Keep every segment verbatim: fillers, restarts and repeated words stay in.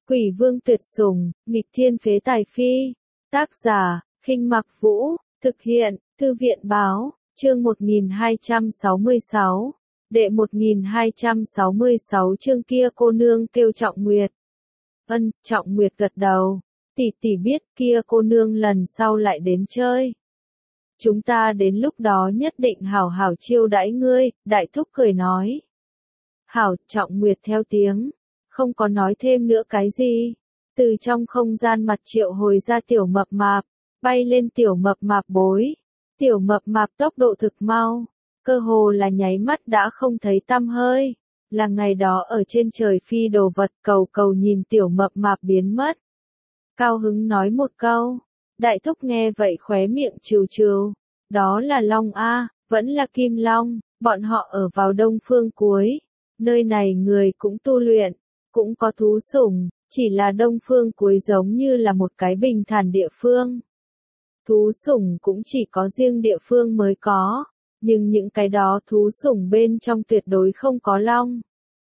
Quỷ vương tuyệt sủng, nghịch thiên phế tài phi. Tác giả, Khinh Mặc Vũ, thực hiện, Thư viện Báo, chương một nghìn hai trăm sáu mươi sáu. Đệ một nghìn hai trăm sáu mươi sáu chương kia cô nương kêu Trọng Nguyệt. Ân, Trọng Nguyệt gật đầu. Tỷ tỷ biết kia cô nương lần sau lại đến chơi. Chúng ta đến lúc đó nhất định hảo hảo chiêu đãi ngươi, đại thúc cười nói. Hảo, Trọng Nguyệt theo tiếng. Không có nói thêm nữa cái gì. Từ trong không gian mặt triệu hồi ra tiểu mập mạp, bay lên tiểu mập mạp bối. Tiểu mập mạp tốc độ thực mau, cơ hồ là nháy mắt đã không thấy tăm hơi. Là ngày đó ở trên trời phi đồ vật, cầu cầu nhìn tiểu mập mạp biến mất. Cao hứng nói một câu, đại thúc nghe vậy khóe miệng trừ trừ. Đó là Long A, vẫn là Kim Long, bọn họ ở vào đông phương cuối. Nơi này người cũng tu luyện, cũng có thú sủng, chỉ là đông phương cuối giống như là một cái bình thản địa phương. Thú sủng cũng chỉ có riêng địa phương mới có, nhưng những cái đó thú sủng bên trong tuyệt đối không có long.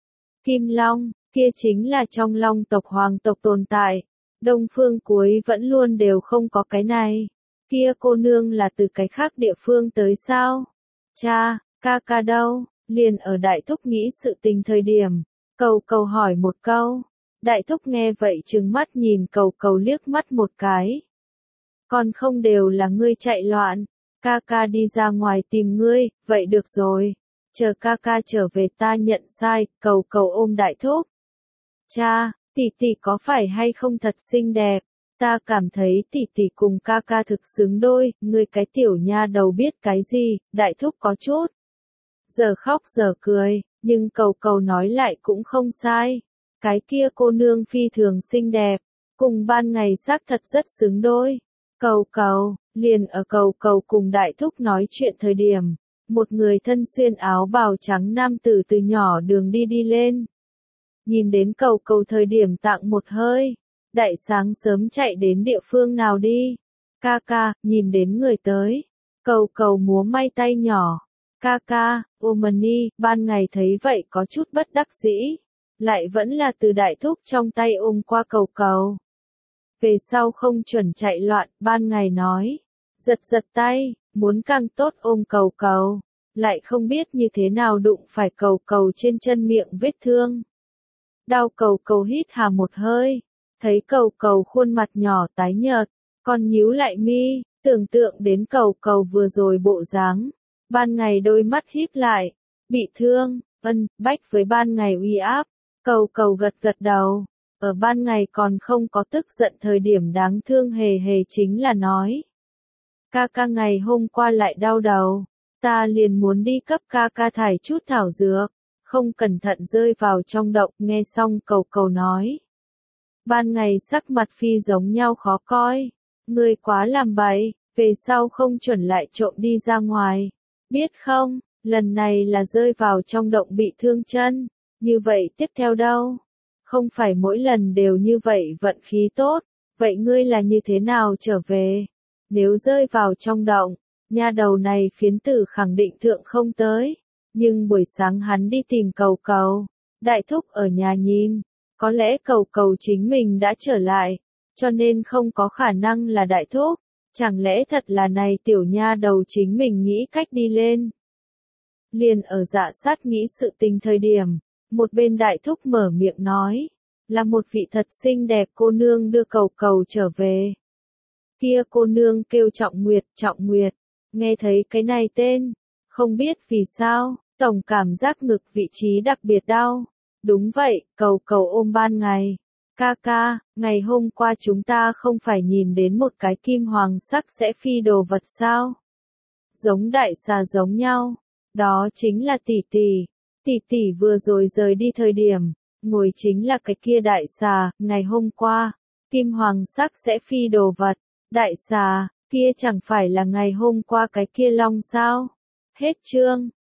Kim Long, kia chính là trong long tộc hoàng tộc tồn tại, đông phương cuối vẫn luôn đều không có cái này. Kia cô nương là từ cái khác địa phương tới sao? Cha, ca ca đâu? Liền ở đại thúc nghĩ sự tình thời điểm, cầu cầu hỏi một câu. Đại thúc nghe vậy trừng mắt nhìn cầu cầu liếc mắt một cái. Còn không đều là ngươi chạy loạn, ca ca đi ra ngoài tìm ngươi, vậy được rồi. Chờ ca ca trở về ta nhận sai, cầu cầu ôm đại thúc. Cha, tỷ tỷ có phải hay không thật xinh đẹp? Ta cảm thấy tỷ tỷ cùng ca ca thực xứng đôi, ngươi cái tiểu nha đầu biết cái gì, đại thúc có chút. Giờ khóc giờ cười, nhưng cầu cầu nói lại cũng không sai. Cái kia cô nương phi thường xinh đẹp, cùng ban ngày xác thật rất xứng đôi. Cầu cầu, liền ở cầu cầu cùng đại thúc nói chuyện thời điểm, một người thân xuyên áo bào trắng nam tử từ nhỏ đường đi đi lên. Nhìn đến cầu cầu thời điểm tặng một hơi, đại sáng sớm chạy đến địa phương nào đi. Ca ca, nhìn đến người tới, cầu cầu múa may tay nhỏ. Ca ca, Omani, ban ngày thấy vậy có chút bất đắc dĩ, lại vẫn là từ đại thúc trong tay ôm qua cầu cầu. Về sau không chuẩn chạy loạn, ban ngày nói, giật giật tay, muốn càng tốt ôm cầu cầu, lại không biết như thế nào đụng phải cầu cầu trên chân miệng vết thương. Đau cầu cầu hít hà một hơi, thấy cầu cầu khuôn mặt nhỏ tái nhợt, còn nhíu lại mi, tưởng tượng đến cầu cầu vừa rồi bộ dáng. Ban ngày đôi mắt híp lại, bị thương, ân, bách với ban ngày uy áp, cầu cầu gật gật đầu, ở ban ngày còn không có tức giận thời điểm đáng thương hề hề chính là nói. Ca ca ngày hôm qua lại đau đầu, ta liền muốn đi cấp ca ca thải chút thảo dược, không cẩn thận rơi vào trong động, nghe xong cầu cầu nói. Ban ngày sắc mặt phi giống nhau khó coi, ngươi quá làm bậy, về sau không chuẩn lại trộm đi ra ngoài. Biết không, lần này là rơi vào trong động bị thương chân, như vậy tiếp theo đâu? Không phải mỗi lần đều như vậy vận khí tốt, vậy ngươi là như thế nào trở về? Nếu rơi vào trong động, nha đầu này phiến tử khẳng định thượng không tới, nhưng buổi sáng hắn đi tìm cầu cầu, đại thúc ở nhà nhìn, có lẽ cầu cầu chính mình đã trở lại, cho nên không có khả năng là đại thúc. Chẳng lẽ thật là này tiểu nha đầu chính mình nghĩ cách đi lên. Liền ở dạ sát nghĩ sự tình thời điểm, một bên đại thúc mở miệng nói, là một vị thật xinh đẹp cô nương đưa cầu cầu trở về. Kia cô nương kêu Trọng Nguyệt, Trọng Nguyệt, nghe thấy cái này tên, không biết vì sao, tổng cảm giác ngực vị trí đặc biệt đau. Đúng vậy, cầu cầu ôm ban ngày. Ca ca, ngày hôm qua chúng ta không phải nhìn đến một cái kim hoàng sắc sẽ phi đồ vật sao? Giống đại xà giống nhau. Đó chính là tỷ tỷ. Tỷ tỷ vừa rồi rời đi thời điểm, ngồi chính là cái kia đại xà, ngày hôm qua. Kim hoàng sắc sẽ phi đồ vật. Đại xà, kia chẳng phải là ngày hôm qua cái kia long sao? Hết chương.